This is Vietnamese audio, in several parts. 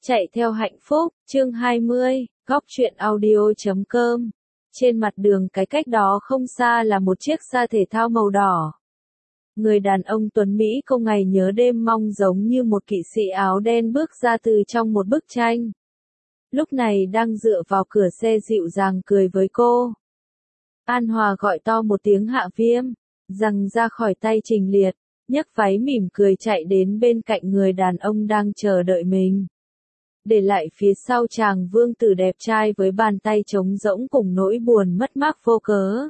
Chạy theo hạnh phúc, chương 20, góc truyện audio.com. Trên mặt đường cái cách đó không xa là một chiếc xe thể thao màu đỏ. Người đàn ông tuấn Mỹ không ngày nhớ đêm mong giống như một kỵ sĩ áo đen bước ra từ trong một bức tranh. Lúc này đang dựa vào cửa xe dịu dàng cười với cô. An Hòa gọi to một tiếng Hạ Viêm, giằng ra khỏi tay Trình Liệt, nhấc váy mỉm cười chạy đến bên cạnh người đàn ông đang chờ đợi mình. Để lại phía sau chàng vương tử đẹp trai với bàn tay trống rỗng cùng nỗi buồn mất mát vô cớ.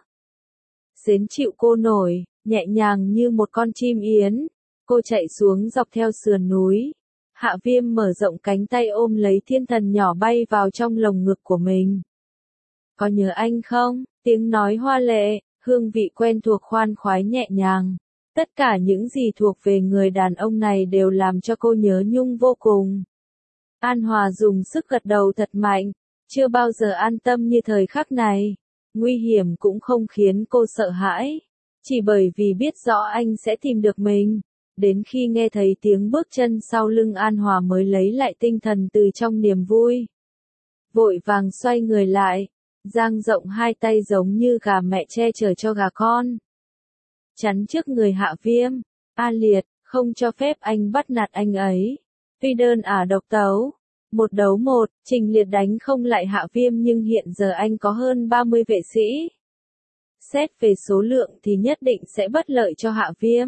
Xến chịu cô nổi, nhẹ nhàng như một con chim yến, cô chạy xuống dọc theo sườn núi. Hạ Viêm mở rộng cánh tay ôm lấy thiên thần nhỏ bay vào trong lồng ngực của mình. Có nhớ anh không? Tiếng nói hoa lệ, hương vị quen thuộc khoan khoái nhẹ nhàng. Tất cả những gì thuộc về người đàn ông này đều làm cho cô nhớ nhung vô cùng. An Hòa dùng sức gật đầu thật mạnh, chưa bao giờ an tâm như thời khắc này. Nguy hiểm cũng không khiến cô sợ hãi, chỉ bởi vì biết rõ anh sẽ tìm được mình. Đến khi nghe thấy tiếng bước chân sau lưng An Hòa mới lấy lại tinh thần từ trong niềm vui. Vội vàng xoay người lại, dang rộng hai tay giống như gà mẹ che chở cho gà con. Chắn trước người Hạ Viêm, A Liệt, không cho phép anh bắt nạt anh ấy. Tuy đơn độc tấu, 1-1, Trình Liệt đánh không lại Hạ Viêm nhưng hiện giờ anh có hơn 30 vệ sĩ. Xét về số lượng thì nhất định sẽ bất lợi cho Hạ Viêm.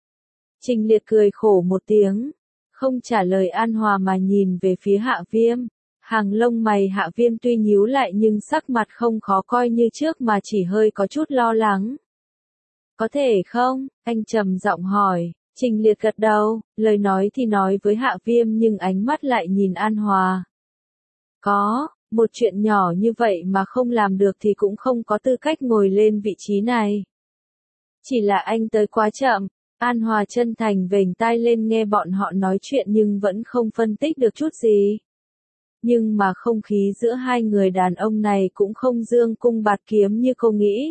Trình Liệt cười khổ một tiếng, không trả lời An Hòa mà nhìn về phía Hạ Viêm. Hàng lông mày Hạ Viêm tuy nhíu lại nhưng sắc mặt không khó coi như trước mà chỉ hơi có chút lo lắng. Có thể không? Anh trầm giọng hỏi. Trình Liệt gật đầu, lời nói thì nói với Hạ Viêm nhưng ánh mắt lại nhìn An Hòa. Có, một chuyện nhỏ như vậy mà không làm được thì cũng không có tư cách ngồi lên vị trí này. Chỉ là anh tới quá chậm. An Hòa chân thành vểnh tai lên nghe bọn họ nói chuyện nhưng vẫn không phân tích được chút gì. Nhưng mà không khí giữa hai người đàn ông này cũng không dương cung bạt kiếm như cô nghĩ.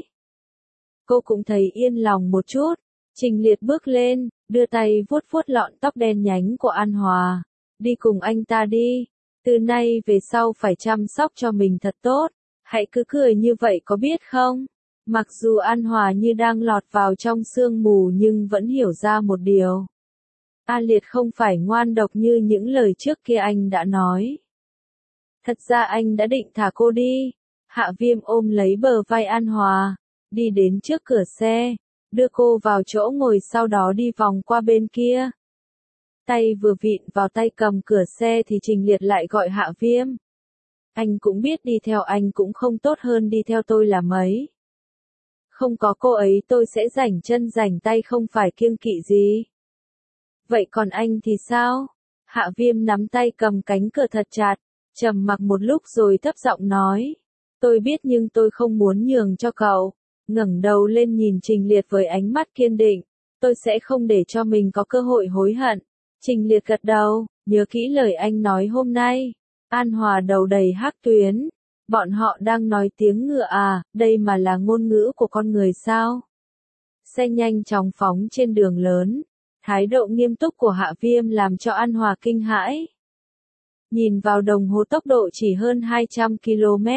Cô cũng thấy yên lòng một chút. Trình Liệt bước lên, đưa tay vuốt vuốt lọn tóc đen nhánh của An Hòa. Đi cùng anh ta đi. Từ nay về sau phải chăm sóc cho mình thật tốt. Hãy cứ cười như vậy có biết không? Mặc dù An Hòa như đang lọt vào trong sương mù nhưng vẫn hiểu ra một điều. A Liệt không phải ngoan độc như những lời trước kia anh đã nói. Thật ra anh đã định thả cô đi. Hạ Viêm ôm lấy bờ vai An Hòa, đi đến trước cửa xe, đưa cô vào chỗ ngồi sau đó đi vòng qua bên kia. Tay vừa vịn vào tay cầm cửa xe thì Trình Liệt lại gọi Hạ Viêm. Anh cũng biết đi theo anh cũng không tốt hơn đi theo tôi là mấy. Không có cô ấy tôi sẽ rảnh chân rảnh tay không phải kiêng kỵ gì. Vậy còn anh thì sao? Hạ Viêm nắm tay cầm cánh cửa thật chặt, trầm mặc một lúc rồi thấp giọng nói. Tôi biết nhưng tôi không muốn nhường cho cậu. Ngẩng đầu lên nhìn Trình Liệt với ánh mắt kiên định. Tôi sẽ không để cho mình có cơ hội hối hận. Trình Liệt gật đầu, nhớ kỹ lời anh nói hôm nay. An Hòa đầu đầy hắc tuyến. Bọn họ đang nói tiếng ngựa à, đây mà là ngôn ngữ của con người sao? Xe nhanh chóng phóng trên đường lớn. Thái độ nghiêm túc của Hạ Viêm làm cho An Hòa kinh hãi. Nhìn vào đồng hồ tốc độ chỉ hơn 200 km.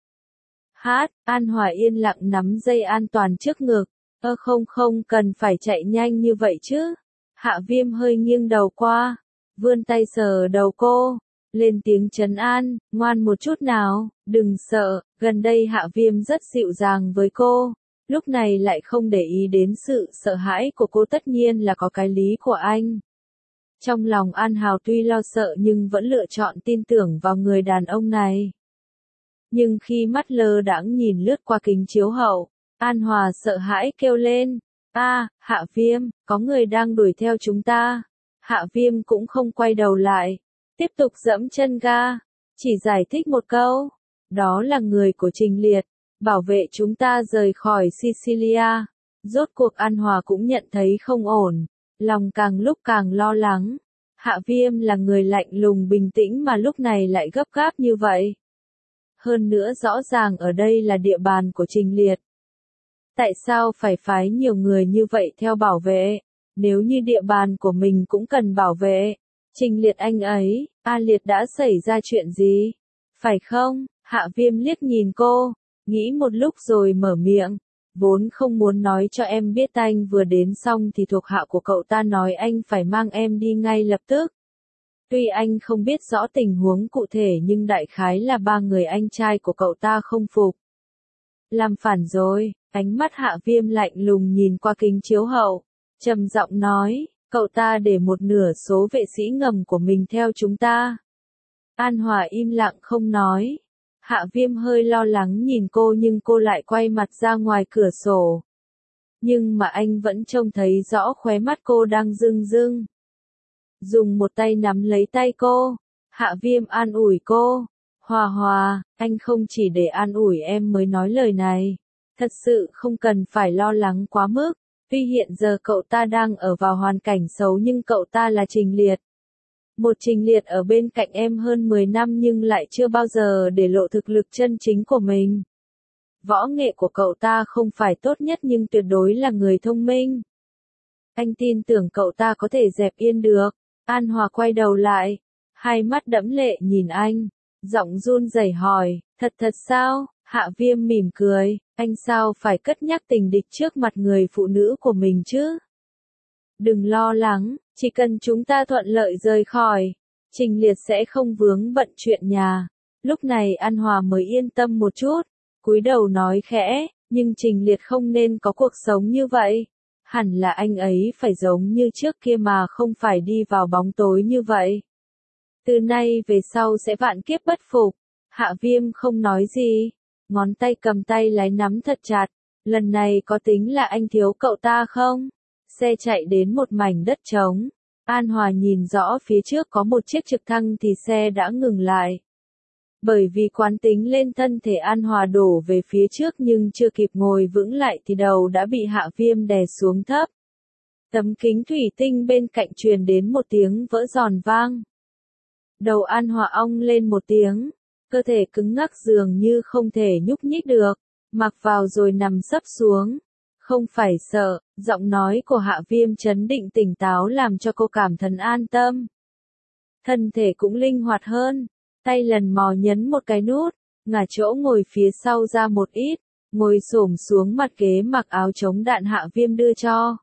An Hòa yên lặng nắm dây an toàn trước ngực. Không cần phải chạy nhanh như vậy chứ. Hạ Viêm hơi nghiêng đầu qua, vươn tay sờ đầu cô, lên tiếng trấn an, ngoan một chút nào, đừng sợ. Gần đây Hạ Viêm rất dịu dàng với cô, lúc này lại không để ý đến sự sợ hãi của cô, tất nhiên là có cái lý của anh. Trong lòng An Hào tuy lo sợ nhưng vẫn lựa chọn tin tưởng vào người đàn ông này. Nhưng khi mắt lơ đãng nhìn lướt qua kính chiếu hậu, An Hòa sợ hãi kêu lên, Hạ Viêm, có người đang đuổi theo chúng ta. Hạ Viêm cũng không quay đầu lại, tiếp tục giẫm chân ga, chỉ giải thích một câu, đó là người của Trình Liệt, bảo vệ chúng ta rời khỏi Sicilia. Rốt cuộc An Hòa cũng nhận thấy không ổn, lòng càng lúc càng lo lắng. Hạ Viêm là người lạnh lùng bình tĩnh mà lúc này lại gấp gáp như vậy. Hơn nữa rõ ràng ở đây là địa bàn của Trình Liệt. Tại sao phải phái nhiều người như vậy theo bảo vệ? Nếu như địa bàn của mình cũng cần bảo vệ, Trình Liệt anh ấy, A Liệt đã xảy ra chuyện gì? Phải không? Hạ Viêm liếc nhìn cô, nghĩ một lúc rồi mở miệng. Vốn không muốn nói cho em biết anh vừa đến xong thì thuộc hạ của cậu ta nói anh phải mang em đi ngay lập tức. Tuy anh không biết rõ tình huống cụ thể nhưng đại khái là 3 người anh trai của cậu ta không phục. Làm phản rồi, ánh mắt Hạ Viêm lạnh lùng nhìn qua kính chiếu hậu, trầm giọng nói, cậu ta để một nửa số vệ sĩ ngầm của mình theo chúng ta. An Hòa im lặng không nói. Hạ Viêm hơi lo lắng nhìn cô nhưng cô lại quay mặt ra ngoài cửa sổ. Nhưng mà anh vẫn trông thấy rõ khóe mắt cô đang rưng rưng. Dùng một tay nắm lấy tay cô, Hạ Viêm an ủi cô. Hòa Hòa, anh không chỉ để an ủi em mới nói lời này. Thật sự không cần phải lo lắng quá mức. Tuy hiện giờ cậu ta đang ở vào hoàn cảnh xấu nhưng cậu ta là Trình Liệt. Một Trình Liệt ở bên cạnh em hơn 10 năm nhưng lại chưa bao giờ để lộ thực lực chân chính của mình. Võ nghệ của cậu ta không phải tốt nhất nhưng tuyệt đối là người thông minh. Anh tin tưởng cậu ta có thể dẹp yên được. An Hòa quay đầu lại, hai mắt đẫm lệ nhìn anh, giọng run rẩy hỏi, thật sao? Hạ Viêm mỉm cười, anh sao phải cất nhắc tình địch trước mặt người phụ nữ của mình chứ? Đừng lo lắng, chỉ cần chúng ta thuận lợi rời khỏi, Trình Liệt sẽ không vướng bận chuyện nhà. Lúc này An Hòa mới yên tâm một chút, cúi đầu nói khẽ, nhưng Trình Liệt không nên có cuộc sống như vậy. Hẳn là anh ấy phải giống như trước kia mà không phải đi vào bóng tối như vậy. Từ nay về sau sẽ vạn kiếp bất phục. Hạ Viêm không nói gì, ngón tay cầm tay lái nắm thật chặt. Lần này có tính là anh thiếu cậu ta không? Xe chạy đến một mảnh đất trống. An Hòa nhìn rõ phía trước có một chiếc trực thăng thì xe đã ngừng lại. Bởi vì quán tính lên thân thể An Hòa đổ về phía trước nhưng chưa kịp ngồi vững lại thì đầu đã bị Hạ Viêm đè xuống thấp. Tấm kính thủy tinh bên cạnh truyền đến một tiếng vỡ giòn vang. Đầu An Hòa ong lên một tiếng, cơ thể cứng ngắc dường như không thể nhúc nhích được, mặc vào rồi nằm sấp xuống. Không phải sợ, giọng nói của Hạ Viêm trấn định tỉnh táo làm cho cô cảm thấy an tâm. Thân thể cũng linh hoạt hơn, tay lần mò nhấn một cái nút, ngả chỗ ngồi phía sau ra một ít, ngồi xổm xuống mặt ghế mặc áo chống đạn Hạ Viêm đưa cho.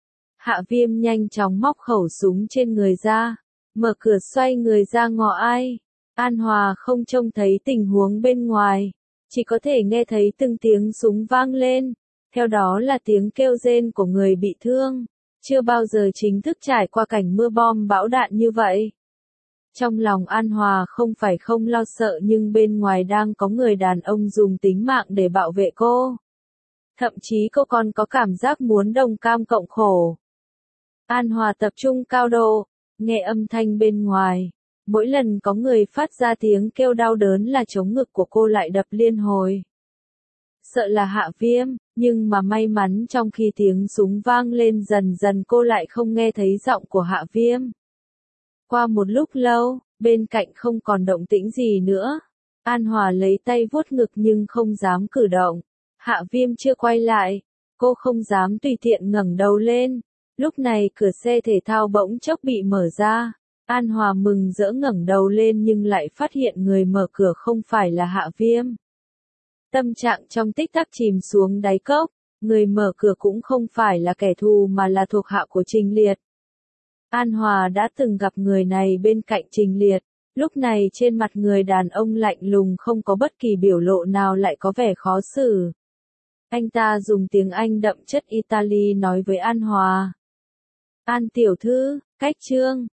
Hạ Viêm nhanh chóng móc khẩu súng trên người ra, mở cửa xoay người ra ngõ ai. An Hòa không trông thấy tình huống bên ngoài, chỉ có thể nghe thấy từng tiếng súng vang lên, theo đó là tiếng kêu rên của người bị thương. Chưa bao giờ chính thức trải qua cảnh mưa bom bão đạn như vậy. Trong lòng An Hòa không phải không lo sợ nhưng bên ngoài đang có người đàn ông dùng tính mạng để bảo vệ cô. Thậm chí cô còn có cảm giác muốn đồng cam cộng khổ. An Hòa tập trung cao độ, nghe âm thanh bên ngoài. Mỗi lần có người phát ra tiếng kêu đau đớn là trống ngực của cô lại đập liên hồi. Sợ là Hạ Viêm, nhưng mà may mắn trong khi tiếng súng vang lên dần dần cô lại không nghe thấy giọng của Hạ Viêm. Qua một lúc lâu, bên cạnh không còn động tĩnh gì nữa. An Hòa lấy tay vuốt ngực nhưng không dám cử động. Hạ Viêm chưa quay lại, cô không dám tùy tiện ngẩng đầu lên. Lúc này cửa xe thể thao bỗng chốc bị mở ra. An Hòa mừng rỡ ngẩng đầu lên nhưng lại phát hiện người mở cửa không phải là Hạ Viêm. Tâm trạng trong tích tắc chìm xuống đáy cốc, người mở cửa cũng không phải là kẻ thù mà là thuộc hạ của Trình Liệt. An Hòa đã từng gặp người này bên cạnh Trình Liệt, lúc này trên mặt người đàn ông lạnh lùng không có bất kỳ biểu lộ nào lại có vẻ khó xử. Anh ta dùng tiếng Anh đậm chất Italy nói với An Hòa. An tiểu thư, cách chương.